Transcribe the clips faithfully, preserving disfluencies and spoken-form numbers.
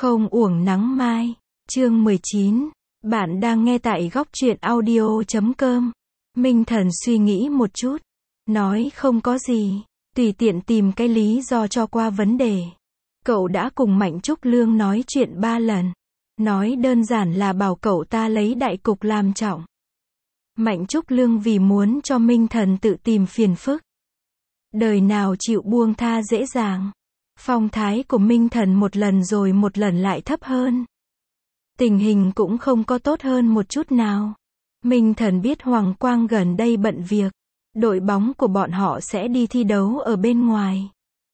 Không uổng nắng mai. Chương mười chín. Bạn đang nghe tại góc truyện audio chấm com. Minh Thần suy nghĩ một chút. Nói không có gì. Tùy tiện tìm cái lý do cho qua vấn đề. Cậu đã cùng Mạnh Trúc Lương nói chuyện ba lần. Nói đơn giản là bảo cậu ta lấy đại cục làm trọng. Mạnh Trúc Lương vì muốn cho Minh Thần tự tìm phiền phức. Đời nào chịu buông tha dễ dàng. Phong thái của Minh Thần một lần rồi một lần lại thấp hơn. Tình hình cũng không có tốt hơn một chút nào. Minh Thần biết Hoàng Quang gần đây bận việc. Đội bóng của bọn họ sẽ đi thi đấu ở bên ngoài.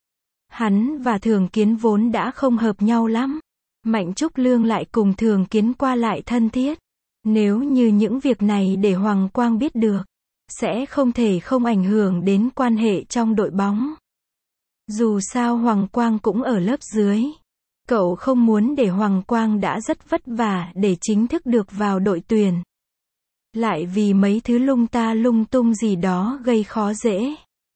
Hắn và Thường Kiến vốn đã không hợp nhau lắm. Mạnh Trúc Lương lại cùng Thường Kiến qua lại thân thiết. Nếu như những việc này để Hoàng Quang biết được, sẽ không thể không ảnh hưởng đến quan hệ trong đội bóng. Dù sao Hoàng Quang cũng ở lớp dưới. Cậu không muốn để Hoàng Quang đã rất vất vả để chính thức được vào đội tuyển. Lại vì mấy thứ lung ta lung tung gì đó gây khó dễ.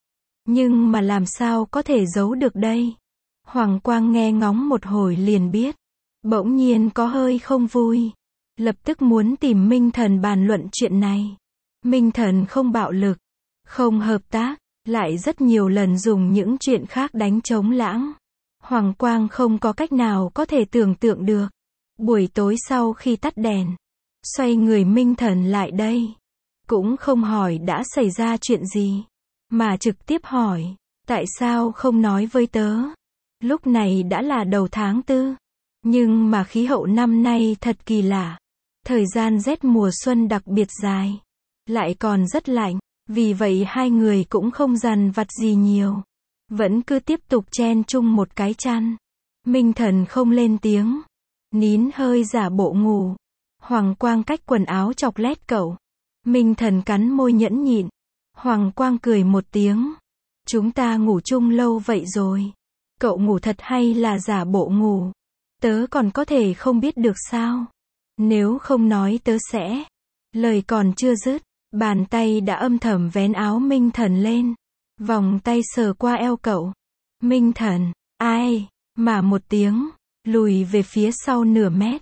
Nhưng mà làm sao có thể giấu được đây? Hoàng Quang nghe ngóng một hồi liền biết. Bỗng nhiên có hơi không vui. Lập tức muốn tìm Minh Thần bàn luận chuyện này. Minh Thần không bạo lực, không hợp tác, lại rất nhiều lần dùng những chuyện khác đánh trống lãng. Hoàng Quang không có cách nào có thể tưởng tượng được. Buổi tối sau khi tắt đèn, xoay người Minh Thần lại đây. Cũng không hỏi đã xảy ra chuyện gì, mà trực tiếp hỏi, tại sao không nói với tớ? Lúc này đã là đầu tháng tư, nhưng mà khí hậu năm nay thật kỳ lạ. Thời gian rét mùa xuân đặc biệt dài, lại còn rất lạnh, vì vậy hai người cũng không dằn vặt gì nhiều. Vẫn cứ tiếp tục chen chung một cái chăn. Minh Thần không lên tiếng, nín hơi giả bộ ngủ. Hoàng Quang cách quần áo chọc lét cậu. Minh Thần cắn môi nhẫn nhịn. Hoàng Quang cười một tiếng. Chúng ta ngủ chung lâu vậy rồi. Cậu ngủ thật hay là giả bộ ngủ? Tớ còn có thể không biết được sao? Nếu không nói tớ sẽ. Lời còn chưa dứt, bàn tay đã âm thầm vén áo Minh Thần lên. Vòng tay sờ qua eo cậu. Minh Thần, ai, mà một tiếng, lùi về phía sau nửa mét.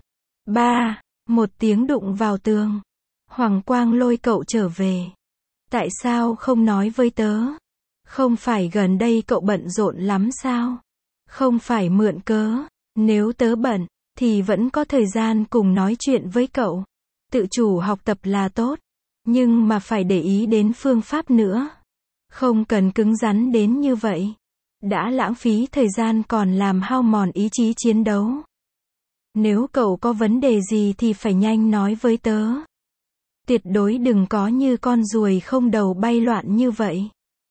Ba, một tiếng đụng vào tường. Hoàng Quang lôi cậu trở về. Tại sao không nói với tớ? Không phải gần đây cậu bận rộn lắm sao? Không phải mượn cớ. Nếu tớ bận, thì vẫn có thời gian cùng nói chuyện với cậu. Tự chủ học tập là tốt, nhưng mà phải để ý đến phương pháp nữa. Không cần cứng rắn đến như vậy. Đã lãng phí thời gian còn làm hao mòn ý chí chiến đấu. Nếu cậu có vấn đề gì thì phải nhanh nói với tớ. Tuyệt đối đừng có như con ruồi không đầu bay loạn như vậy.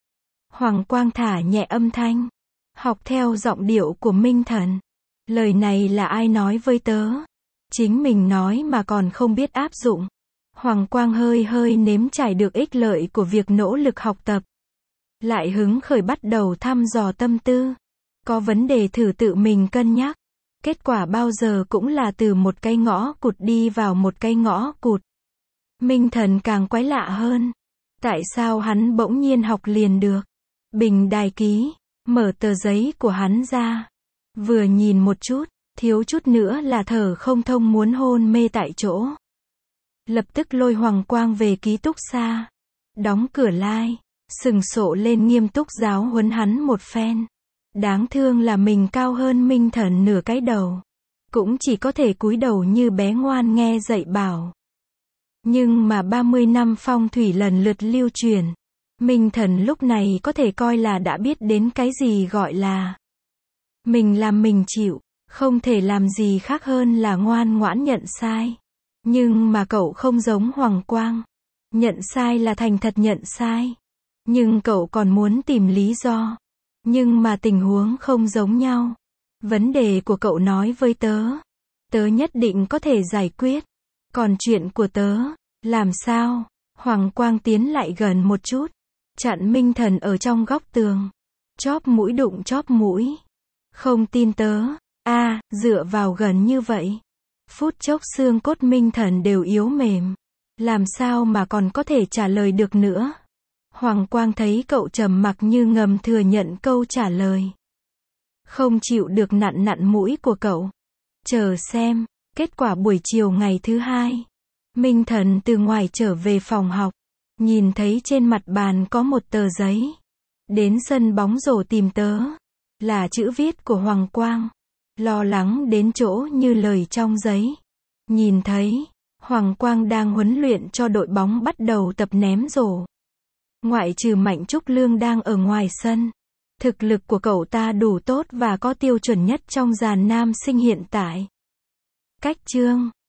Hoàng Quang thả nhẹ âm thanh, học theo giọng điệu của Minh Thần. Lời này là ai nói với tớ? Chính mình nói mà còn không biết áp dụng. Hoàng Quang hơi hơi nếm trải được ích lợi của việc nỗ lực học tập. Lại hứng khởi bắt đầu thăm dò tâm tư. Có vấn đề thử tự mình cân nhắc. Kết quả bao giờ cũng là từ một cái ngõ cụt đi vào một cái ngõ cụt. Minh Thần càng quái lạ hơn. Tại sao hắn bỗng nhiên học liền được? Bình đài ký, mở tờ giấy của hắn ra. Vừa nhìn một chút, thiếu chút nữa là thở không thông muốn hôn mê tại chỗ. Lập tức lôi Hoàng Quang về ký túc xá. Đóng cửa lai, sừng sộ lên nghiêm túc giáo huấn hắn một phen. Đáng thương là mình cao hơn Minh Thần nửa cái đầu. Cũng chỉ có thể cúi đầu như bé ngoan nghe dạy bảo. Nhưng mà ba mươi năm phong thủy lần lượt lưu truyền. Minh Thần lúc này có thể coi là đã biết đến cái gì gọi là mình làm mình chịu, không thể làm gì khác hơn là ngoan ngoãn nhận sai. Nhưng mà cậu không giống Hoàng Quang. Nhận sai là thành thật nhận sai. Nhưng cậu còn muốn tìm lý do. Nhưng mà tình huống không giống nhau. Vấn đề của cậu nói với tớ. Tớ nhất định có thể giải quyết. Còn chuyện của tớ, làm sao? Hoàng Quang tiến lại gần một chút. Chặn Minh Thần ở trong góc tường. Chóp mũi đụng chóp mũi. Không tin tớ. A, dựa vào gần như vậy. Phút chốc xương cốt Minh Thần đều yếu mềm. Làm sao mà còn có thể trả lời được nữa? Hoàng Quang thấy cậu trầm mặc như ngầm thừa nhận câu trả lời. Không chịu được nặn nặn mũi của cậu. Chờ xem. Kết quả buổi chiều ngày thứ hai. Minh Thần từ ngoài trở về phòng học. Nhìn thấy trên mặt bàn có một tờ giấy. Đến sân bóng rổ tìm tớ. Là chữ viết của Hoàng Quang. Lo lắng đến chỗ như lời trong giấy. Nhìn thấy, Hoàng Quang đang huấn luyện cho đội bóng bắt đầu tập ném rổ. Ngoại trừ Mạnh Trúc Lương đang ở ngoài sân. Thực lực của cậu ta đủ tốt và có tiêu chuẩn nhất trong dàn nam sinh hiện tại. Cách chương